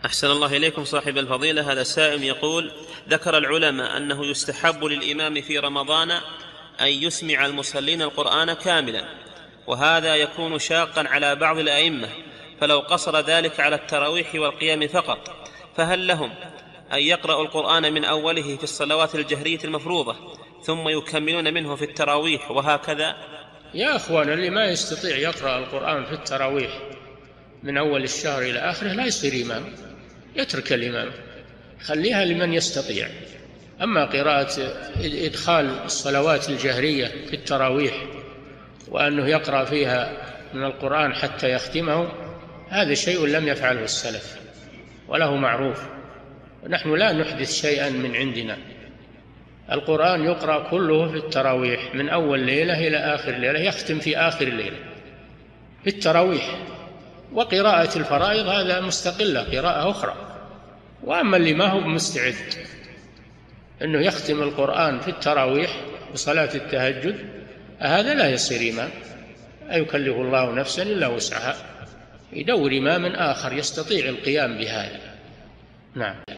أحسن الله إليكم صاحب الفضيلة. هذا سائل يقول: ذكر العلماء أنه يستحب للإمام في رمضان أن يسمع المصلين القرآن كاملا، وهذا يكون شاقا على بعض الأئمة، فلو قصر ذلك على التراويح والقيام فقط فهل لهم أن يقرأوا القرآن من أوله في الصلوات الجهرية المفروضة ثم يكملون منه في التراويح وهكذا؟ يا أخوان، اللي ما يستطيع يقرأ القرآن في التراويح من أول الشهر إلى آخره لا يصير إمام، يترك الإمام، خليها لمن يستطيع. أما قراءة إدخال الصلوات الجهرية في التراويح وأنه يقرأ فيها من القرآن حتى يختمه، هذا شيء لم يفعله السلف وله معروف، ونحن لا نحدث شيئا من عندنا. القرآن يقرأ كله في التراويح من أول ليلة إلى آخر ليلة، يختم في آخر الليلة في التراويح. وقراءة الفرائض هذا مستقلة، قراءة أخرى. وأما اللي ما هو مستعد أنه يختم القرآن في التراويح وصلاة التهجد، هذا لا يصير إمام، لا يكلف الله نفسا إلا وسعها، يدور إمام آخر يستطيع القيام بهذا. نعم.